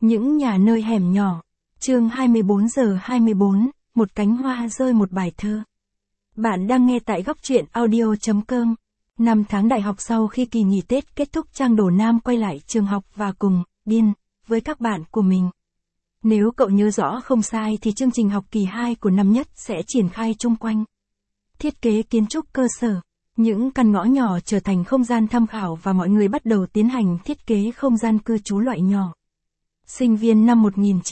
Những nhà nơi hẻm nhỏ. Chương 24 giờ 24, một cánh hoa rơi một bài thơ. Bạn đang nghe tại góc truyện audio.com. 5 tháng đại học sau khi kỳ nghỉ Tết kết thúc, Trang Đồ Nam quay lại trường học và cùng điên với các bạn của mình. Nếu cậu nhớ rõ không sai thì chương trình học kỳ 2 của năm nhất sẽ triển khai chung quanh thiết kế kiến trúc cơ sở. Những căn ngõ nhỏ trở thành không gian tham khảo và mọi người bắt đầu tiến hành thiết kế không gian cư trú loại nhỏ. Sinh viên năm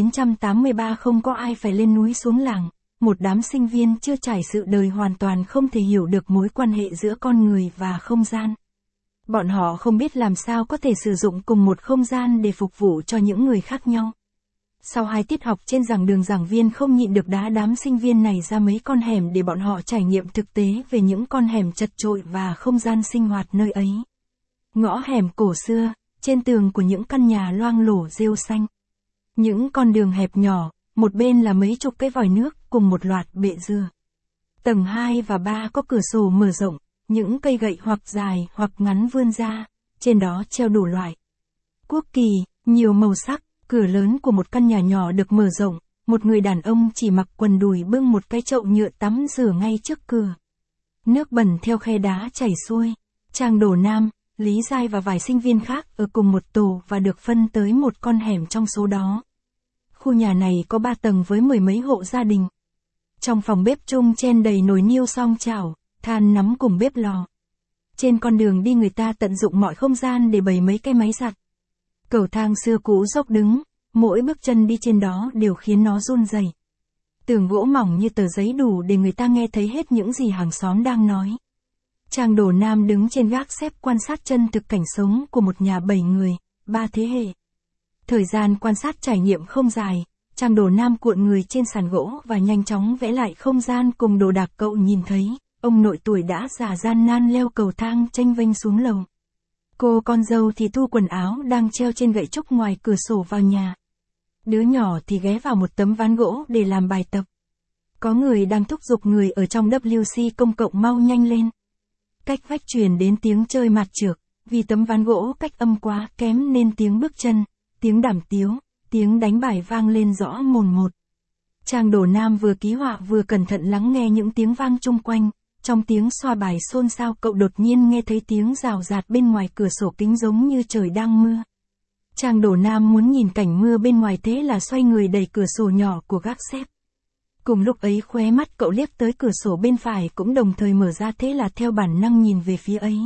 1983 không có ai phải lên núi xuống làng, một đám sinh viên chưa trải sự đời hoàn toàn không thể hiểu được mối quan hệ giữa con người và không gian. Bọn họ không biết làm sao có thể sử dụng cùng một không gian để phục vụ cho những người khác nhau. Sau 2 tiết học trên giảng đường, giảng viên không nhịn được đá đám sinh viên này ra mấy con hẻm để bọn họ trải nghiệm thực tế về những con hẻm chật chội và không gian sinh hoạt nơi ấy. Ngõ hẻm cổ xưa, trên tường của những căn nhà loang lổ rêu xanh. Những con đường hẹp nhỏ, một bên là mấy chục cái vòi nước cùng một loạt bệ dừa. Tầng 2 và 3 có cửa sổ mở rộng, những cây gậy hoặc dài hoặc ngắn vươn ra, trên đó treo đủ loại quốc kỳ, nhiều màu sắc. Cửa lớn của một căn nhà nhỏ được mở rộng, một người đàn ông chỉ mặc quần đùi bưng một cái chậu nhựa tắm rửa ngay trước cửa. Nước bẩn theo khe đá chảy xuôi. Trang Đồ Nam, Lý Giai và vài sinh viên khác ở cùng một tổ và được phân tới một con hẻm trong số đó. Khu nhà này có 3 tầng với 10 mấy hộ gia đình. Trong phòng bếp chung chen đầy nồi niêu xoong chảo, than nắm cùng bếp lò. Trên con đường đi người ta tận dụng mọi không gian để bày mấy cái máy giặt. Cầu thang xưa cũ dốc đứng, mỗi bước chân đi trên đó đều khiến nó run rẩy. Tường gỗ mỏng như tờ giấy đủ để người ta nghe thấy hết những gì hàng xóm đang nói. Trang Đồ Nam đứng trên gác xếp quan sát chân thực cảnh sống của một nhà 7 người, 3 thế hệ. Thời gian quan sát trải nghiệm không dài, Trang Đồ Nam cuộn người trên sàn gỗ và nhanh chóng vẽ lại không gian cùng đồ đạc. Cậu nhìn thấy, ông nội tuổi đã già gian nan leo cầu thang chênh vênh xuống lầu. Cô con dâu thì thu quần áo đang treo trên gậy trúc ngoài cửa sổ vào nhà. Đứa nhỏ thì ghé vào một tấm ván gỗ để làm bài tập. Có người đang thúc giục người ở trong WC công cộng mau nhanh lên. Cách vách truyền đến tiếng chơi mạt chược, vì tấm ván gỗ cách âm quá kém nên tiếng bước chân, tiếng đàm tiếu, tiếng đánh bài vang lên rõ mồn một. Trang Đồ Nam vừa ký họa vừa cẩn thận lắng nghe những tiếng vang chung quanh. Trong tiếng xoa bài xôn xao, cậu đột nhiên nghe thấy tiếng rào rạt bên ngoài cửa sổ kính giống như trời đang mưa. Trang Đồ Nam muốn nhìn cảnh mưa bên ngoài, thế là xoay người đẩy cửa sổ nhỏ của gác xếp. Cùng lúc ấy khóe mắt cậu liếc tới cửa sổ bên phải cũng đồng thời mở ra, thế là theo bản năng nhìn về phía ấy.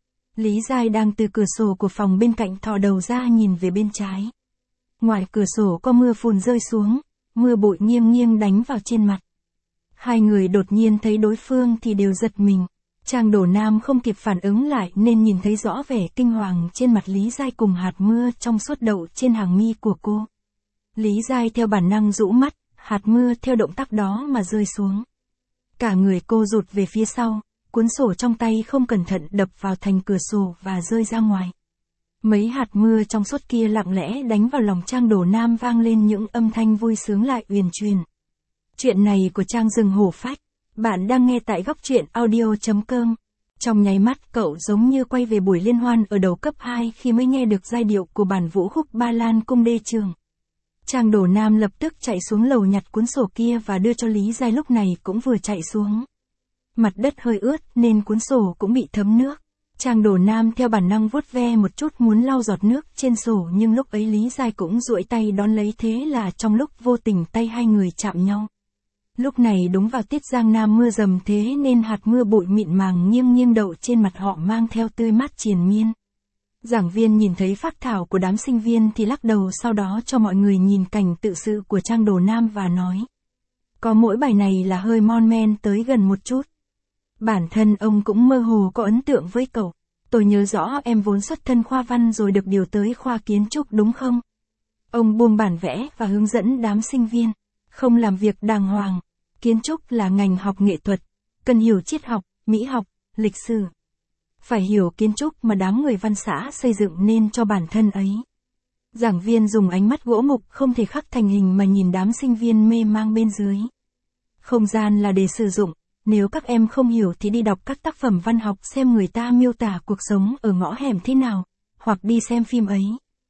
Lý Giai đang từ cửa sổ của phòng bên cạnh thò đầu ra nhìn về bên trái. Ngoài cửa sổ có mưa phùn rơi xuống, mưa bụi nghiêng nghiêng đánh vào trên mặt. Hai người đột nhiên thấy đối phương thì đều giật mình. Trang Đồ Nam không kịp phản ứng lại nên nhìn thấy rõ vẻ kinh hoàng trên mặt Lý Giai cùng hạt mưa trong suốt đậu trên hàng mi của cô. Lý Giai theo bản năng rũ mắt, hạt mưa theo động tác đó mà rơi xuống. Cả người cô rụt về phía sau, cuốn sổ trong tay không cẩn thận đập vào thành cửa sổ và rơi ra ngoài. Mấy hạt mưa trong suốt kia lặng lẽ đánh vào lòng Trang Đồ Nam, vang lên những âm thanh vui sướng lại uyển chuyển. Chuyện này của Trang rừng hổ phách. Bạn đang nghe tại góc truyện audio.com. Trong nháy mắt cậu giống như quay về buổi liên hoan ở đầu cấp 2 khi mới nghe được giai điệu của bản vũ khúc Ba Lan Cung Đê Trường. Trang Đồ Nam lập tức chạy xuống lầu nhặt cuốn sổ kia và đưa cho Lý Giai, lúc này cũng vừa chạy xuống. Mặt đất hơi ướt nên cuốn sổ cũng bị thấm nước. Trang Đồ Nam theo bản năng vuốt ve một chút muốn lau giọt nước trên sổ, nhưng lúc ấy Lý Giai cũng duỗi tay đón lấy, thế là trong lúc vô tình tay hai người chạm nhau. Lúc này đúng vào tiết Giang Nam mưa dầm, thế nên hạt mưa bụi mịn màng nghiêng nghiêng đậu trên mặt họ mang theo tươi mát triền miên. Giảng viên nhìn thấy phác thảo của đám sinh viên thì lắc đầu, sau đó cho mọi người nhìn cảnh tự sự của Trang Đồ Nam và nói: có mỗi bài này là hơi mon men tới gần một chút. Bản thân ông cũng mơ hồ có ấn tượng với cậu. Tôi nhớ rõ em vốn xuất thân khoa văn rồi được điều tới khoa kiến trúc đúng không? Ông buông bản vẽ và hướng dẫn đám sinh viên. Không làm việc đàng hoàng. Kiến trúc là ngành học nghệ thuật, cần hiểu triết học, mỹ học, lịch sử. Phải hiểu kiến trúc mà đám người văn xã xây dựng nên cho bản thân ấy. Giảng viên dùng ánh mắt gỗ mục không thể khắc thành hình mà nhìn đám sinh viên mê mang bên dưới. Không gian là để sử dụng, nếu các em không hiểu thì đi đọc các tác phẩm văn học xem người ta miêu tả cuộc sống ở ngõ hẻm thế nào, hoặc đi xem phim ấy.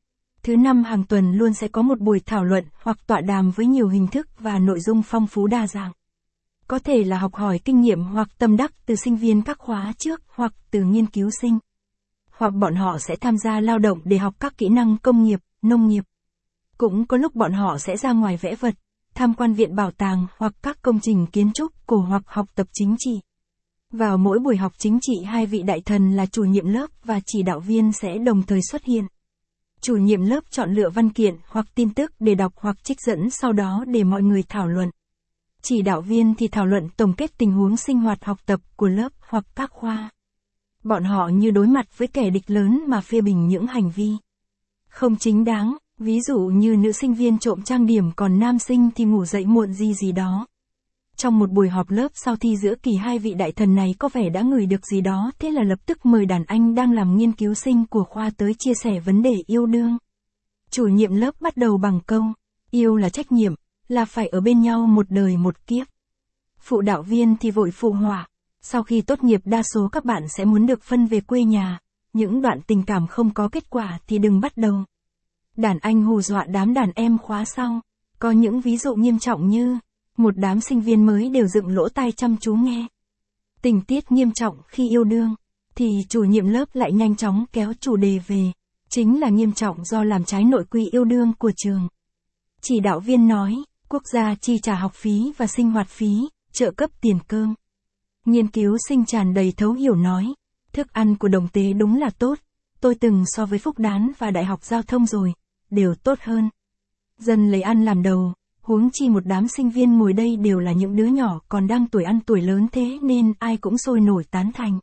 Thứ năm hàng tuần luôn sẽ có một buổi thảo luận hoặc tọa đàm với nhiều hình thức và nội dung phong phú đa dạng. Có thể là học hỏi kinh nghiệm hoặc tâm đắc từ sinh viên các khóa trước hoặc từ nghiên cứu sinh. Hoặc bọn họ sẽ tham gia lao động để học các kỹ năng công nghiệp, nông nghiệp. Cũng có lúc bọn họ sẽ ra ngoài vẽ vật, tham quan viện bảo tàng hoặc các công trình kiến trúc cổ hoặc học tập chính trị. Vào mỗi buổi học chính trị, hai vị đại thần là chủ nhiệm lớp và chỉ đạo viên sẽ đồng thời xuất hiện. Chủ nhiệm lớp chọn lựa văn kiện hoặc tin tức để đọc hoặc trích dẫn sau đó để mọi người thảo luận. Chỉ đạo viên thì thảo luận tổng kết tình huống sinh hoạt học tập của lớp hoặc các khoa. Bọn họ như đối mặt với kẻ địch lớn mà phê bình những hành vi không chính đáng, ví dụ như nữ sinh viên trộm trang điểm còn nam sinh thì ngủ dậy muộn gì đó. Trong một buổi họp lớp sau thi giữa kỳ, hai vị đại thần này có vẻ đã ngửi được gì đó, thế là lập tức mời đàn anh đang làm nghiên cứu sinh của khoa tới chia sẻ vấn đề yêu đương. Chủ nhiệm lớp bắt đầu bằng câu, yêu là trách nhiệm, là phải ở bên nhau một đời một kiếp. Phụ đạo viên thì vội phụ họa, sau khi tốt nghiệp đa số các bạn sẽ muốn được phân về quê nhà, những đoạn tình cảm không có kết quả thì đừng bắt đầu. Đàn anh hù dọa đám đàn em khóa sau, có những ví dụ nghiêm trọng như một đám sinh viên mới đều dựng lỗ tai chăm chú nghe. Tình tiết nghiêm trọng khi yêu đương, thì chủ nhiệm lớp lại nhanh chóng kéo chủ đề về, chính là nghiêm trọng do làm trái nội quy yêu đương của trường. Chỉ đạo viên nói, quốc gia chi trả học phí và sinh hoạt phí, trợ cấp tiền cơm. Nghiên cứu sinh tràn đầy thấu hiểu nói, thức ăn của Đồng Tế đúng là tốt, tôi từng so với Phúc Đán và Đại học Giao thông rồi, đều tốt hơn. Dân lấy ăn làm đầu, huống chi một đám sinh viên ngồi đây đều là những đứa nhỏ còn đang tuổi ăn tuổi lớn, thế nên ai cũng sôi nổi tán thành.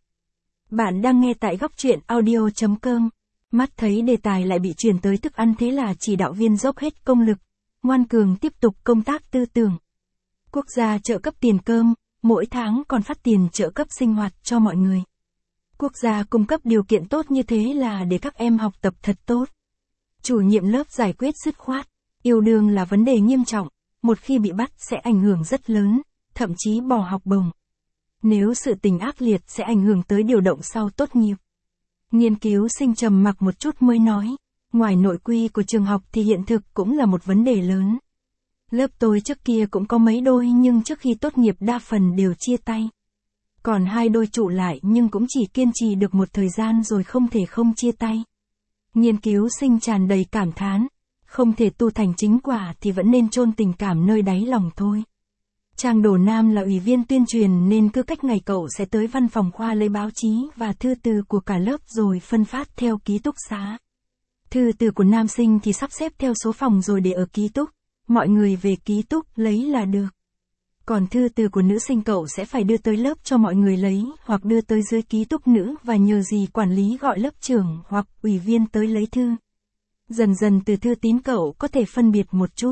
Bạn đang nghe tại góc truyện audio.com. Mắt thấy đề tài lại bị chuyển tới thức ăn, thế là chỉ đạo viên dốc hết công lực, ngoan cường tiếp tục công tác tư tưởng. Quốc gia trợ cấp tiền cơm, mỗi tháng còn phát tiền trợ cấp sinh hoạt cho mọi người. Quốc gia cung cấp điều kiện tốt như thế là để các em học tập thật tốt. Chủ nhiệm lớp giải quyết dứt khoát, yêu đương là vấn đề nghiêm trọng, một khi bị bắt sẽ ảnh hưởng rất lớn, thậm chí bỏ học bổng. Nếu sự tình ác liệt sẽ ảnh hưởng tới điều động sau tốt nghiệp. Nghiên cứu sinh trầm mặc một chút mới nói, ngoài nội quy của trường học thì hiện thực cũng là một vấn đề lớn. Lớp tôi trước kia cũng có mấy đôi nhưng trước khi tốt nghiệp đa phần đều chia tay. Còn hai đôi trụ lại nhưng cũng chỉ kiên trì được một thời gian rồi không thể không chia tay. Nghiên cứu sinh tràn đầy cảm thán, không thể tu thành chính quả thì vẫn nên chôn tình cảm nơi đáy lòng thôi. Trang Đồ Nam là ủy viên tuyên truyền nên cứ cách ngày cậu sẽ tới văn phòng khoa lấy báo chí và thư từ của cả lớp rồi phân phát theo ký túc xá. Thư từ của nam sinh thì sắp xếp theo số phòng rồi để ở ký túc, mọi người về ký túc lấy là được. Còn thư từ của nữ sinh cậu sẽ phải đưa tới lớp cho mọi người lấy hoặc đưa tới dưới ký túc nữ và nhờ gì quản lý gọi lớp trưởng hoặc ủy viên tới lấy thư. Dần dần từ thư tín cậu có thể phân biệt một chút.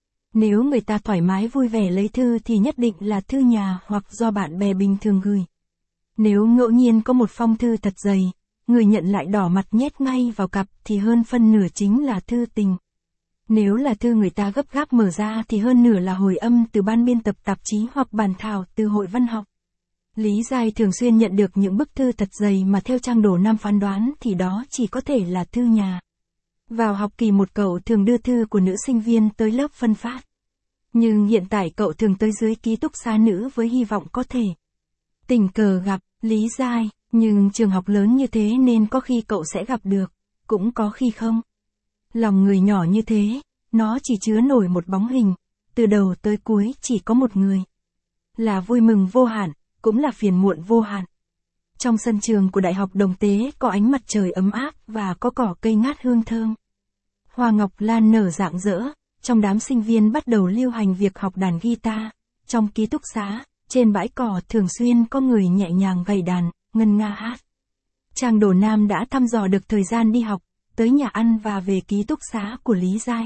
Nếu người ta thoải mái vui vẻ lấy thư thì nhất định là thư nhà hoặc do bạn bè bình thường gửi. Nếu ngẫu nhiên có một phong thư thật dày, người nhận lại đỏ mặt nhét ngay vào cặp thì hơn phân nửa chính là thư tình. Nếu là thư người ta gấp gáp mở ra thì hơn nửa là hồi âm từ ban biên tập tạp chí hoặc bản thảo từ hội văn học. Lý Giai thường xuyên nhận được những bức thư thật dày mà theo Trang Đồ Nam phán đoán thì đó chỉ có thể là thư nhà. Vào học kỳ 1 cậu thường đưa thư của nữ sinh viên tới lớp phân phát. Nhưng hiện tại cậu thường tới dưới ký túc xá nữ với hy vọng có thể tình cờ gặp Lý Giai, nhưng trường học lớn như thế nên có khi cậu sẽ gặp được, cũng có khi không. Lòng người nhỏ như thế, nó chỉ chứa nổi một bóng hình, từ đầu tới cuối chỉ có một người. Là vui mừng vô hạn, cũng là phiền muộn vô hạn. Trong sân trường của Đại học Đồng Tế có ánh mặt trời ấm áp và có cỏ cây ngát hương thơm. Hoa ngọc lan nở rạng rỡ, trong đám sinh viên bắt đầu lưu hành việc học đàn guitar. Trong ký túc xá, trên bãi cỏ thường xuyên có người nhẹ nhàng gảy đàn, ngân nga hát. Trang Đồ Nam đã thăm dò được thời gian đi học, tới nhà ăn và về ký túc xá của Lý Giai.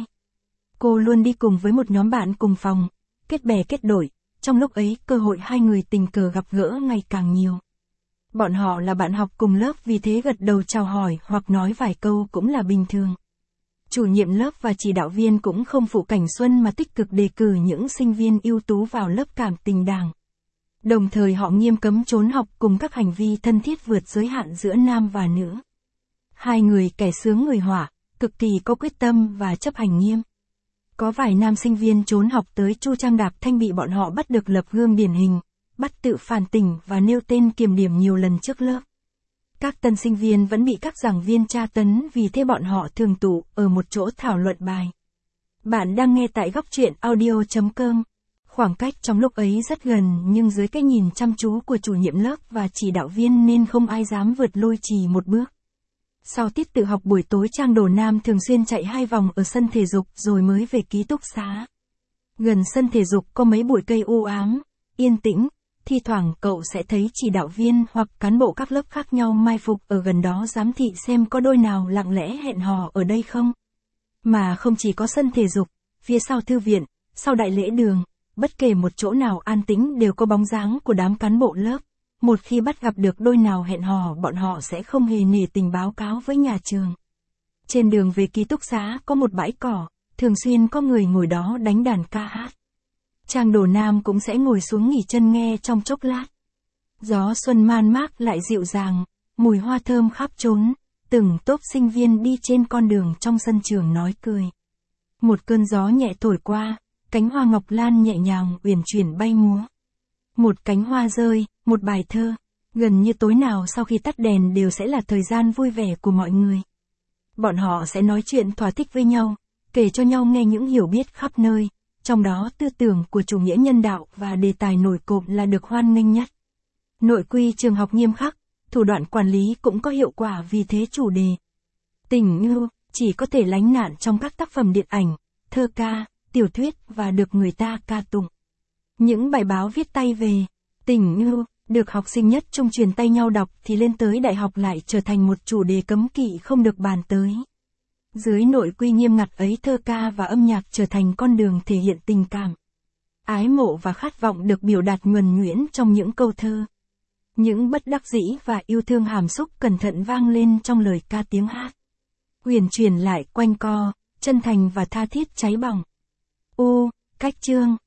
Cô luôn đi cùng với một nhóm bạn cùng phòng, kết bè kết đội, trong lúc ấy cơ hội hai người tình cờ gặp gỡ ngày càng nhiều. Bọn họ là bạn học cùng lớp vì thế gật đầu chào hỏi hoặc nói vài câu cũng là bình thường. Chủ nhiệm lớp và chỉ đạo viên cũng không phụ cảnh xuân mà tích cực đề cử những sinh viên ưu tú vào lớp cảm tình đảng. Đồng thời họ nghiêm cấm trốn học cùng các hành vi thân thiết vượt giới hạn giữa nam và nữ. Hai người kẻ sướng người họa, cực kỳ có quyết tâm và chấp hành nghiêm. Có vài nam sinh viên trốn học tới Chu Trang Đạp Thanh bị bọn họ bắt được lập gương điển hình, bắt tự phản tỉnh và nêu tên kiểm điểm nhiều lần trước lớp. Các tân sinh viên vẫn bị các giảng viên tra tấn, vì thế bọn họ thường tụ ở một chỗ thảo luận bài. Bạn đang nghe tại góc truyện audio.com. Khoảng cách trong lúc ấy rất gần, nhưng dưới cái nhìn chăm chú của chủ nhiệm lớp và chỉ đạo viên nên không ai dám vượt lôi trì một bước. Sau tiết tự học buổi tối, Trang Đồ Nam thường xuyên chạy 2 vòng ở sân thể dục rồi mới về ký túc xá. Gần sân thể dục có mấy bụi cây u ám, yên tĩnh, thi thoảng cậu sẽ thấy chỉ đạo viên hoặc cán bộ các lớp khác nhau mai phục ở gần đó giám thị xem có đôi nào lặng lẽ hẹn hò ở đây không. Mà không chỉ có sân thể dục, phía sau thư viện, sau đại lễ đường, bất kể một chỗ nào an tĩnh đều có bóng dáng của đám cán bộ lớp. Một khi bắt gặp được đôi nào hẹn hò, bọn họ sẽ không hề nể tình báo cáo với nhà trường. Trên đường về ký túc xá có một bãi cỏ, thường xuyên có người ngồi đó đánh đàn ca hát. Trang Đồ Nam cũng sẽ ngồi xuống nghỉ chân nghe trong chốc lát. Gió xuân man mác lại dịu dàng, mùi hoa thơm khắp trốn, từng tốp sinh viên đi trên con đường trong sân trường nói cười. Một cơn gió nhẹ thổi qua, cánh hoa ngọc lan nhẹ nhàng uyển chuyển bay múa. Một cánh hoa rơi, một bài thơ, gần như tối nào sau khi tắt đèn đều sẽ là thời gian vui vẻ của mọi người. Bọn họ sẽ nói chuyện thỏa thích với nhau, kể cho nhau nghe những hiểu biết khắp nơi, trong đó tư tưởng của chủ nghĩa nhân đạo và đề tài nổi cộm là được hoan nghênh nhất. Nội quy trường học nghiêm khắc, thủ đoạn quản lý cũng có hiệu quả, vì thế chủ đề tình yêu chỉ có thể lánh nạn trong các tác phẩm điện ảnh, thơ ca, tiểu thuyết và được người ta ca tụng. Những bài báo viết tay về tình yêu được học sinh nhất trung truyền tay nhau đọc thì lên tới đại học lại trở thành một chủ đề cấm kỵ không được bàn tới. Dưới nội quy nghiêm ngặt ấy, thơ ca và âm nhạc trở thành con đường thể hiện tình cảm, ái mộ và khát vọng được biểu đạt nhuần nhuyễn trong những câu thơ. Những bất đắc dĩ và yêu thương hàm xúc cẩn thận vang lên trong lời ca tiếng hát. Uyển chuyển lại quanh co, chân thành và tha thiết cháy bỏng. Cách chương